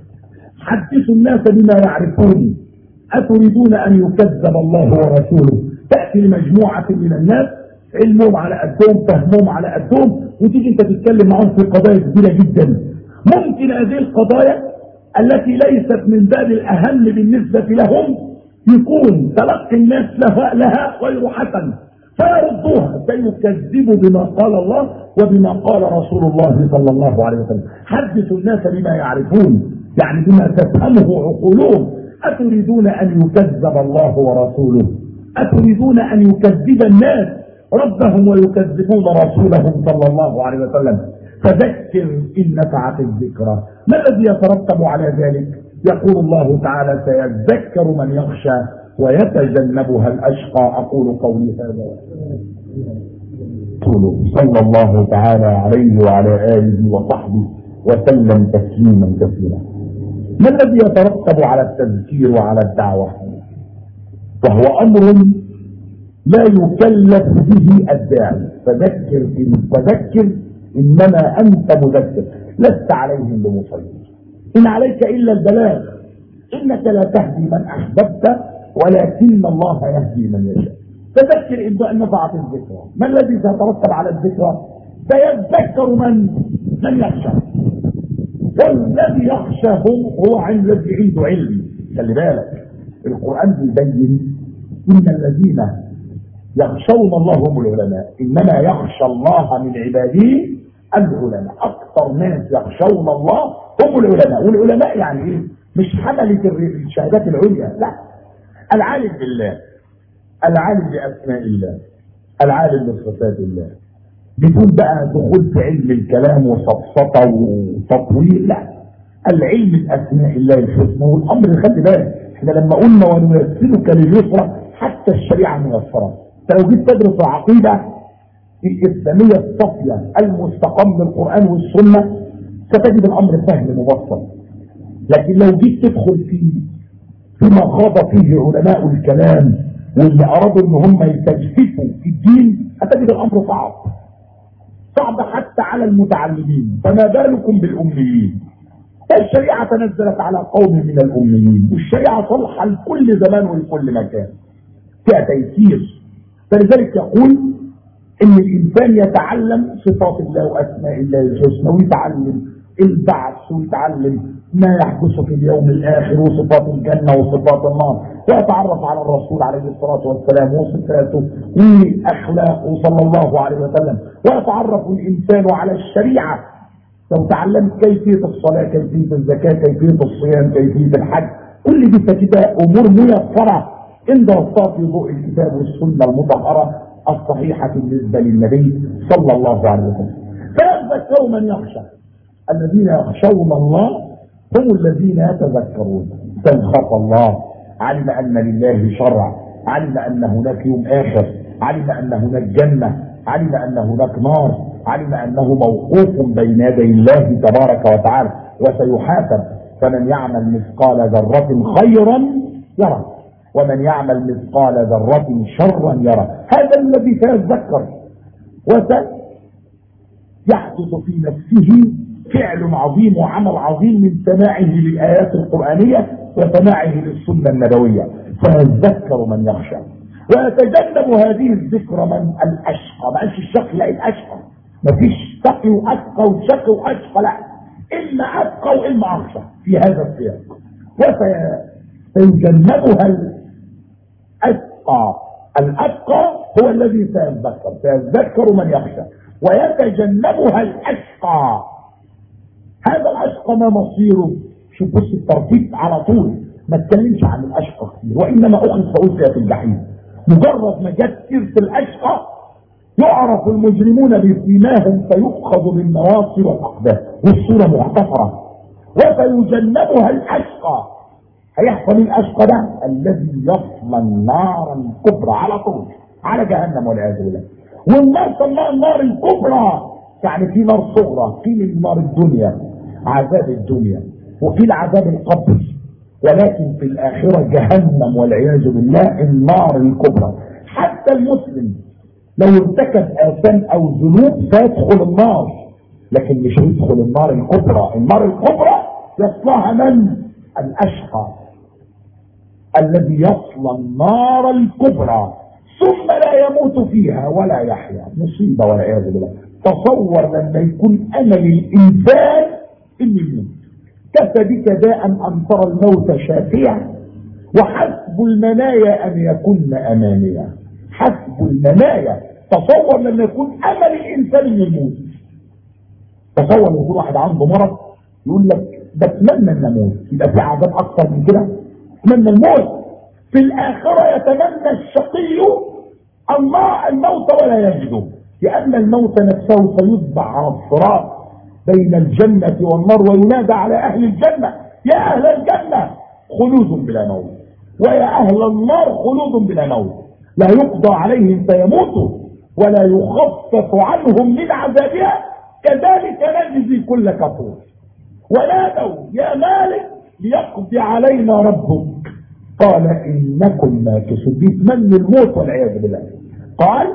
حدثوا الناس بما يعرفون أتريدون أن يكذب الله ورسوله. تأتي لمجموعة من الناس علمهم على قدهم، فهمهم على قدهم، وتيجي انت تتكلم معهم في قضايا كبيرة جدا. ممكن هذه القضايا التي ليست من باب الأهم بالنسبة لهم يكون تلقي الناس لها, لها غير حسن فيردوها، فيكذبوا بما قال الله وبما قال رسول الله صلى الله عليه وسلم. حدثوا الناس بما يعرفون، يعني بما تفهمه عقولهم. أتريدون أن يكذب الله ورسوله؟ أتريدون أن يكذب الناس ربهم ويكذبون رسولهم صلى الله عليه وسلم؟ فذكر إن نفعت الذكرى. ما الذي يترتب على ذلك؟ يقول الله تعالى: سيذكر من يخشى ويتجنبها الأشقى. أقول قولي هذا صلى الله تعالى عليه وعلى آله وصحبه وسلم تسليما كثيرا. ما الذي يترتب على التذكير وعلى الدعوة؟ وهو أمر لا يكلف به الداعي. فذكر إن فذكر إنما أنت مذكر لست عليهم بمسيطر، إن عليك إلا البلاغ، إنك لا تهدي من أحببت ولكن الله يهدي من يشاء. فذكر إن نفعت الذكرى. ما الذي سيترتب على الذكرى؟ سيذكر من من يخشى، والذي يخشى هو عن الذي عنده علم. خلي بالك القرآن بيبين إن الذين يخشون الله هم العلماء، إنما يخشى الله من عباده العلماء. أكثر ناس يخشون الله هم العلماء. والعلماء يعني إيه؟ مش حملة الشهادات العليا، لا، العالم بالله، العالم بأسماء الله، العالم بصفات الله، بدون بقى دخول في علم الكلام وسفسطة وتطويل، لا، العلم بأسماء الله الحسنى. والأمر خلي بالك احنا لما قلنا ونيسرك لليسرى حتى الشريعة ميسرة. لو جيت تدرس العقيدة الإسلامية الصافية المستقم بالقرآن والسنة ستجد الأمر سهل مبسط. لكن لو جيت تدخل في فيما خاض فيه علماء الكلام واللي أرادوا إن هم يستجففوا في الدين هتجد الأمر صعب صعب حتى على المتعلمين، فما بالكم بالأميين. الشريعة تنزلت على قوم من الأميين، والشريعة صالحة لكل زمان ولكل مكان. فيها تيسير. فلذلك يقول ان الانسان يتعلم صفات الله واسماء الله الحسنى، ويتعلم البعث، ويتعلم ما يحدث في اليوم الاخر، وصفات الجنه وصفات النار، ويتعرف على الرسول عليه الصلاه والسلام وصفاته واخلاقه صلى الله عليه وسلم، ويتعرف الانسان على الشريعه. لو تعلمت كيفيه الصلاه، كيفيه الزكاه، كيفيه الصيام، كيفيه الحج، كل دي كده امور ميسره ان درستها في ضوء الكتاب والسنه المطهره الصحيحه بالنسبه للنبي صلى الله عليه وسلم. فيذكر من يخشى. الذين يخشون الله هم الذين يتذكرون. من خاف الله علم ان لله شرع، علم ان هناك يوم اخر، علم ان هناك جنه، علم ان هناك نار، علم انه موقوف بين يدي الله تبارك وتعالى وسيحاسب. فمن يعمل مثقال ذره خيرا يرى، ومن يعمل مثقال ذره شرا يرى. هذا الذي سيتذكر وسيحدث في نفسه فعل عظيم وعمل عظيم من سماعه للآيات القرآنية وسماعه للسنة النبوية. فيذكر من يخشى ويتجنب هذه الذكر من الأشقى. ما قالش الشقي، لا الأشقى. ما فيش شقي وأشقى وشقي وأشقى، لا، إما أشقى وإما أخشى في هذا السياق. وسيجنبها الأشقى. الأشقى هو الذي سيذكر، سيذكر من يخشى ويتجنبها الأشقى. هذا الاشقى ما مصيره؟ شوف بص الترتيب على طول، ما تكلمش عن الاشقى كتير، وانما اخذ فألقي في الجحيم. مجرد ما جت سيره الاشقى يعرف المجرمون بسيماهم فيؤخذ بالنواصي والاقدام، والصوره مختصره. وسيجنبها الاشقى. هيحصل الاشقى ده الذي يصلى النار الكبرى على طول، على جهنم والعياذ بالله. والنار سماها النار الكبرى، يعني في نار صغرى، قيل النار الدنيا عذاب الدنيا، وقيل عذاب القبر، ولكن في الآخرة جهنم والعياذ بالله النار الكبرى. حتى المسلم لو ارتكب آثام أو ذنوب سيدخل النار، لكن مش يدخل النار الكبرى. النار الكبرى يصلها من؟ الأشقى الذي يصلى النار الكبرى ثم لا يموت فيها ولا يحيا. مصيبة والعياذ بالله. تصور لما يكون امل الانسان ان يموت. كفى بك داء ان ترى الموت شافيا، وحسب المنايا ان يكون امانيا. حسب المنايا. تصور لما يكون امل الانسان ان يموت. تصور لما يكون واحد عنده مرض يقول لك بتمنى ان اموت، يبقى في عذاب اكثر من كده؟ اتمنى الموت. في الاخره يتمنى الشقي الله الموت ولا يجده، لأن الموت نفسه سيتبع على الصراط بين الجنة والنار، وينادى على أهل الجنة يا أهل الجنة خلود بلا موت، ويا أهل النار خلود بلا موت، لا يقضى عليهم فيموتوا ولا يخفف عنهم من عذابها كذلك نجزي كل كفور. ونادوا يا مالك ليقضي علينا ربك قال إنكم ماكثون. بيتمنى الموت والعياذ بالله. قال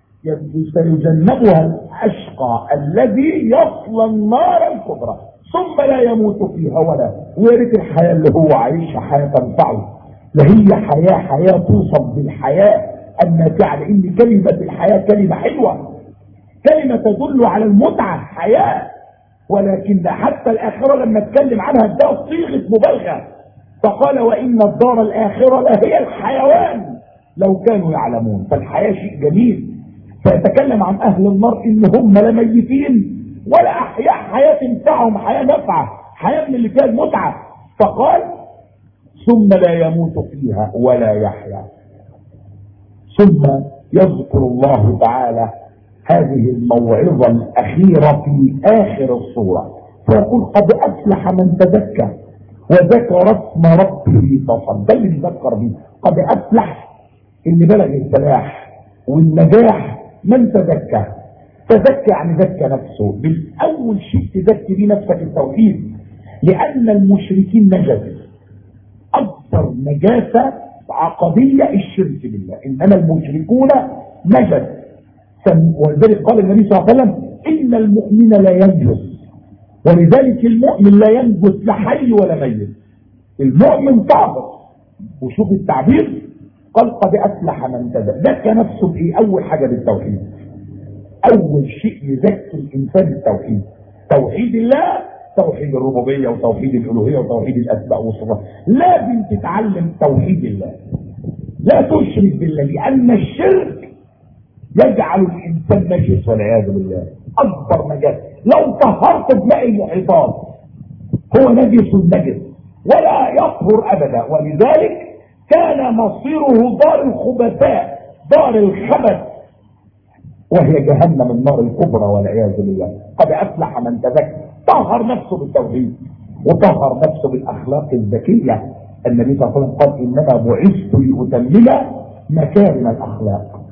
سيجنبها الاشقى الذي يصلى النار الكبرى ثم لا يموت فيها ولا. ويا ريت الحياه اللي هو عايشها حياه تنفعه، لا هي حياه حياه توصف بالحياه النافعه، لان كلمه الحياه كلمه حلوه، كلمه تدل على المتعه، حياه. ولكن حتى الاخره لما اتكلم عنها ده صيغه مبالغه، فقال وان الدار الاخره لهي الحيوان لو كانوا يعلمون. فالحياه شيء جميل. فيتكلم عن اهل النار ان هم لا ميتين ولا احياء، حياه تنفعهم، حياه نافعه، حياه من اللي فيها المتعه. فقال ثم لا يموت فيها ولا يحيا. ثم يذكر الله تعالى هذه الموعظه الاخيره في اخر الصوره، فيقول قد افلح من تزكى وذكر اسم ربه فصلى. ده اللي بيذكر به، قد افلح اللي بلغ الفلاح والنجاح من تزكى. تزكى يعني زكى نفسه. بالاول شيء تزكي بيه نفسك التوحيد، لان المشركين نجس. اكثر نجاسه عقديه الشرك بالله، انما المشركون نجس. ولذلك قال النبي صلى الله عليه وسلم ان المؤمن لا ينجس، ولذلك المؤمن لا ينجس لا حي ولا ميت. المؤمن طاهر. وشوف التعبير قال قد افلح من تزكى. زكى نفسه بايه؟ اول حاجه بالتوحيد. اول شيء يزكي الانسان التوحيد، توحيد الله، توحيد الربوبيه وتوحيد الالوهيه وتوحيد الاسماء والصفات. لازم تتعلم توحيد الله، لا تشرك بالله، لان الشرك يجعل الانسان نجس والعياذ بالله، اكبر نجاسه. لو طهرت بماء المحيطات هو نجس نجس ولا يطهر ابدا، ولذلك كان مصيره دار الخبثاء، دار الخبث، وهي جهنم النار الكبرى والعياذ بالله. قد افلح من تزكى، طهر نفسه بالتوحيد وطهر نفسه بالاخلاق الذكيه. النبي صلى الله عليه وسلم قال انما بعثت لاتمم مكارم الاخلاق،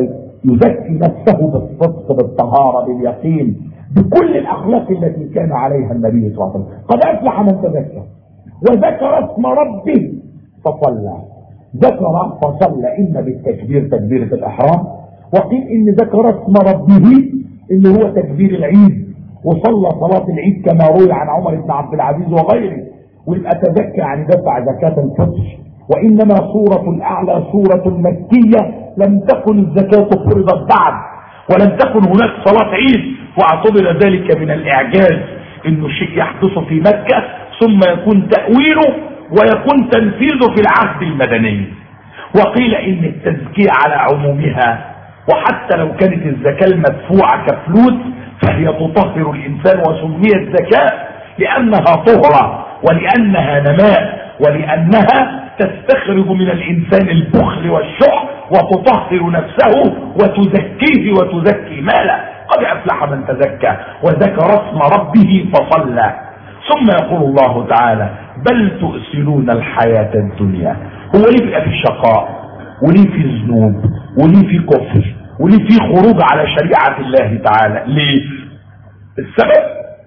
فيزكي نفسه بالصدق بالطهاره باليقين بكل الاخلاق التي كان عليها النبي صلى الله عليه وسلم. قد افلح من تزكى وذكر اسم ربه فصلى. ذكر فصلى، إما بالتكبير تكبيرة الإحرام، وقيل إن ذكر اسم ربه اللي هو تكبير العيد، وصلى صلاة العيد كما روي عن عمر بن عبد العزيز وغيره. ويبقى تزكى عن دفع زكاة الفطر. وإنما سورة الأعلى سورة مكية، لم تكن الزكاة فرضت بعد، ولم تكن هناك صلاة عيد، واعتبر ذلك من الإعجاز إنه شيء يحدث في مكة ثم يكون تأويله ويكون تنفيذه في العهد المدني. وقيل ان التزكية على عمومها، وحتى لو كانت الزكاة المدفوعة كفلوس فهي تطهر الانسان، وسميت زكاة لانها طهرة ولانها نماء ولانها تستخرج من الانسان البخل والشح وتطهر نفسه وتزكيه وتزكي ماله. قد افلح من تزكى وذكر اسم ربه فصلى. ثم يقول الله تعالى بل تؤثرون الحياة الدنيا. هو ليه بقى في شقاء وليه في ذنوب وليه في كفر وليه في خروج على شريعة الله تعالى؟ ليه؟ السبب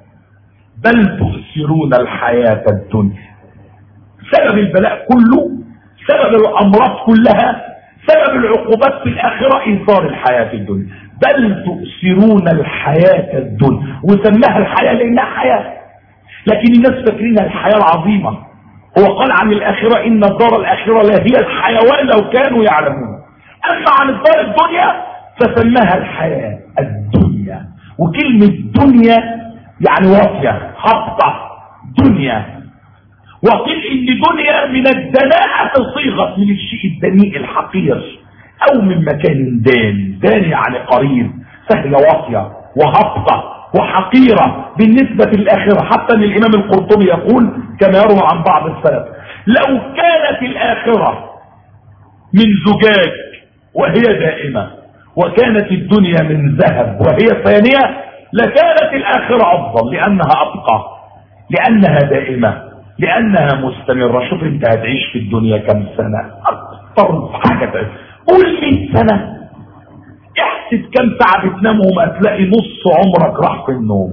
بل تؤثرون الحياة الدنيا. سبب البلاء كله، سبب الأمراض كلها، سبب العقوبات في الآخرة إيثار الحياة الدنيا. بل تؤثرون الحياة الدنيا، وسماها الحياة لأنها حياة، لكن الناس فاكرينها الحياة العظيمة. هو قال عن الآخرة إن الدار الآخرة لا هي الحيوان لو كانوا يعلمون. أما عن الدار الدنيا فسماها الحياة الدنيا. وكلمة دنيا يعني واطية هبطة دنيا. وقيل إن دنيا من الدناءة صيغت من الشيء الدنيء الحقير، أو من مكان دان. دان يعني قريب، فهي واطية وهبطة وحقيرة بالنسبة للآخرة. حتى ان الامام القرطبي يقول كما يروى عن بعض السلف لو كانت الآخرة من زجاج وهي دائمة، وكانت الدنيا من ذهب وهي ثانية، لكانت الآخرة أفضل لأنها أبقى، لأنها دائمة، لأنها مستمرة. شوف انت هتعيش في الدنيا كم سنة؟ أكثر حاجة تعيش قول مئة سنة. احسب كم ساعة بتنامهم هتلاقي نص عمرك راح في النوم،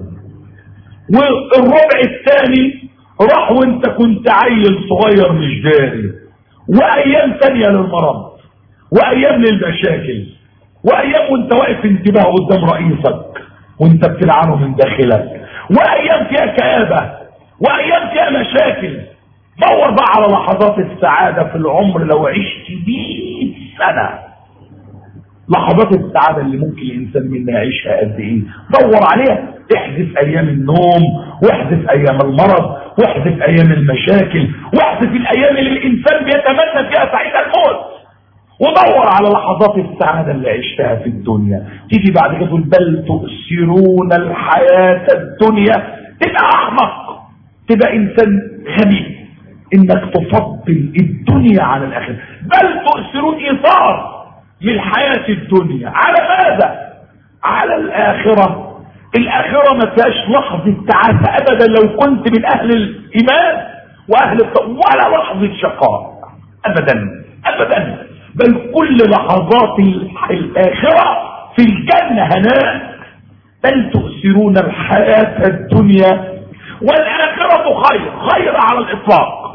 والربع الثاني راح وانت كنت عيل صغير مش داري، وايام ثانية للمرض، وايام للمشاكل، وايام وانت واقف انتباه قدام رئيسك وانت بتلعنه من داخلك، وايام فيها كآبة، وايام فيها مشاكل. دور بقى على لحظات السعادة في العمر لو عشت مئة سنة. لحظات السعادة اللي ممكن الإنسان منا يعيشها قد إيه؟ دور عليها. احذف أيام النوم، واحذف أيام المرض، واحذف أيام المشاكل، واحذف الأيام اللي الإنسان بيتمنى فيها سعيد الموت، ودور على لحظات السعادة اللي عشتها في الدنيا. تيجي بعد كده تقول بل تؤثرون الحياة الدنيا، تبقى أحمق، تبقى إنسان غبي إنك تفضل الدنيا على الآخرة. بل تؤثرون إيثار للحياة الدنيا على ماذا؟ على الآخرة. الآخرة ما فيهاش لحظة تعاسة أبدا لو كنت من أهل الإيمان وأهل التقوى، ولا لحظة شقاء أبدا أبدا، بل كل لحظات الآخرة في الجنة هناء. بل تؤثرون الحياة الدنيا والآخرة خير، خير على الإطلاق.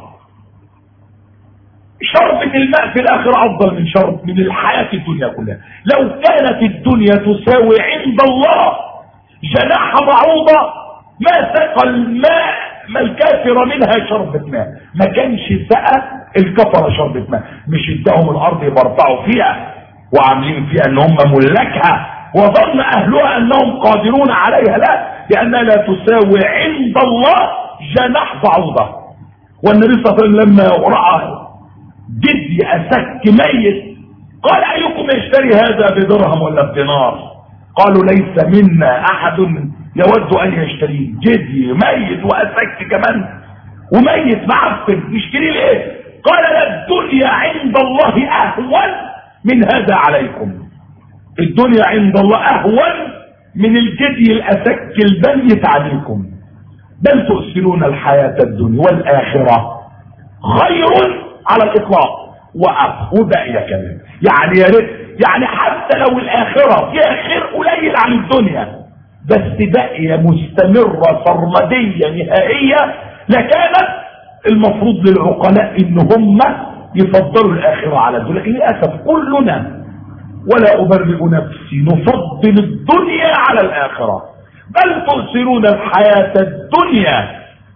شربة الماء في الآخرة أفضل من شرب من الحياة الدنيا كلها. لو كانت الدنيا تساوي عند الله جناح بعوضة ما سقى الماء ما الكافر منها شربة ماء، ما كانش سقى الكفرة شربة ماء، مش اداهم الارض يبرطعوا فيها وعاملين فيها ان هم ملكها وظن اهلها انهم قادرون عليها، لا، لانها لا تساوي عند الله جناح بعوضة. والنبي صلى الله عليه وسلم لما رأى جدي اسك ميت قال ايكم يشتري هذا بدرهم ولا بدينار؟ قالوا ليس منا احد يود ان يشتريه. جدي ميت واسك كمان وميت معفن، يشتري ليه؟ قال الدنيا عند الله اهون من هذا عليكم. الدنيا عند الله اهون من الجدي الاسك الميت عليكم. بل تؤثرون الحياة الدنيا والآخرة خير على الإطلاق وباقية كمان. يعني يا ريت، يعني حتى لو الآخرة فيها خير قليل عن الدنيا بس باقية مستمرة سرمدية نهائية، لكانت المفروض للعقلاء ان هم يفضلوا الآخرة على الدنيا. لكن للأسف كلنا ولا أبرئ نفسي نفضل الدنيا على الآخرة. بل تؤثرون الحياة الدنيا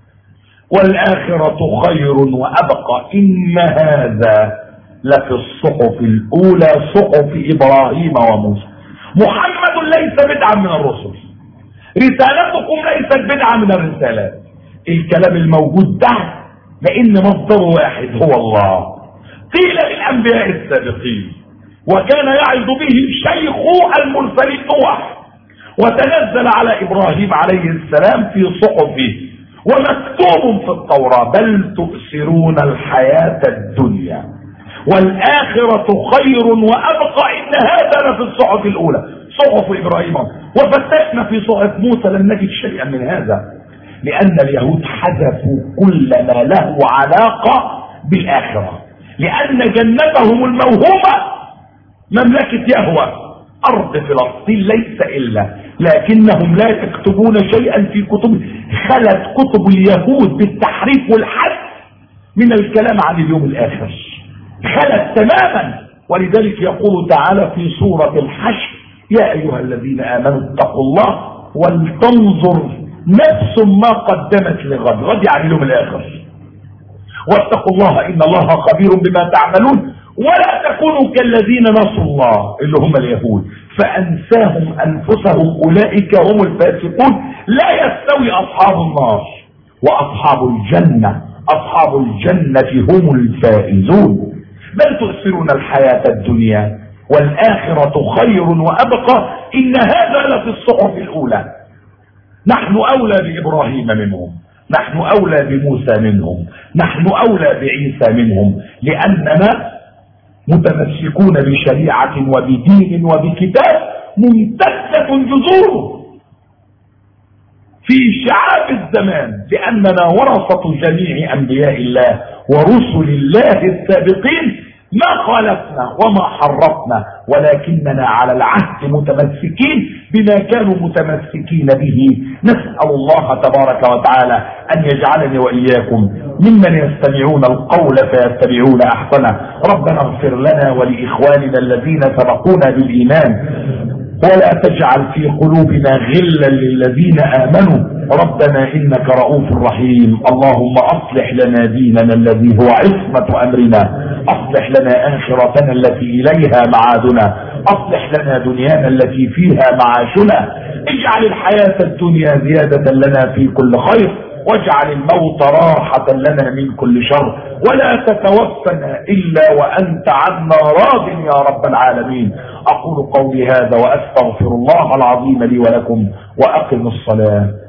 والآخرة خير وأبقى. إن هذا لفي الصحف الأولى صحف إبراهيم وموسى. محمد ليس بدعا من الرسل، رسالتكم ليست بدعا من الرسالات. الكلام الموجود ده لأن مصدر واحد هو الله. قيل للأنبياء السابقين وكان يعظ به شيخ المرسلين نوح، وتنزل على إبراهيم عليه السلام في صحفه ومكتوب في التوراة. بل تؤثرون الحياة الدنيا والآخرة خير وأبقى. إن هذا لفي الصحف الأولى صحف إبراهيم. وفتشنا في صحف موسى لم نجد شيئا من هذا، لأن اليهود حذفوا كل ما له علاقة بالآخرة، لأن جنتهم الموهومة مملكة يهوه أرض فلسطين ليس إلا، لكنهم لا يكتبون شيئا في كتب. خلت كتب اليهود بالتحريف والحذف من الكلام عن اليوم الآخر، خلت تماما. ولذلك يقول تعالى في سورة الحشر يا أيها الذين آمنوا اتقوا الله ولتنظر نفس ما قدمت لغد. غد يعني اليوم الآخر. واتقوا الله إن الله خبير بما تعملون ولا تكونوا كالذين نسوا الله اللي هم اليهود فأنساهم أنفسهم أولئك هم الفاسقون. لا يستوي أصحاب النار وأصحاب الجنة، أصحاب الجنة هم الفائزون. بل تؤثرون الحياة الدنيا والآخرة خير وأبقى. إن هذا لفي الصحف الأولى. نحن أولى بإبراهيم منهم، نحن أولى بموسى منهم، نحن أولى بعيسى منهم، لأننا متمسكون بشريعة وبدين وبكتاب ممتدة جذوره في شعاب الزمان، لأننا ورثة جميع أنبياء الله ورسل الله السابقين. ما خالفنا وما حرفنا، ولكننا على العهد متمسكين بما كانوا متمسكين به. نسأل الله تبارك وتعالى أن يجعلني وإياكم ممن يستمعون القول فيتبعون أحسنه. ربنا اغفر لنا ولإخواننا الذين سبقونا بالإيمان ولا تجعل في قلوبنا غلا للذين آمنوا ربنا إنك رؤوف رحيم. اللهم أصلح لنا ديننا الذي هو عصمة أمرنا، أصلح لنا آخرتنا التي إليها معادنا، أصلح لنا دنيانا التي فيها معاشنا. اجعل الحياة الدنيا زيادة لنا في كل خير، واجعل الموت راحة لنا من كل شر، ولا تتوفنا إلا وأنت عنا راض يا رب العالمين. أقول قولي هذا وأستغفر الله العظيم لي ولكم، وأقم الصلاة.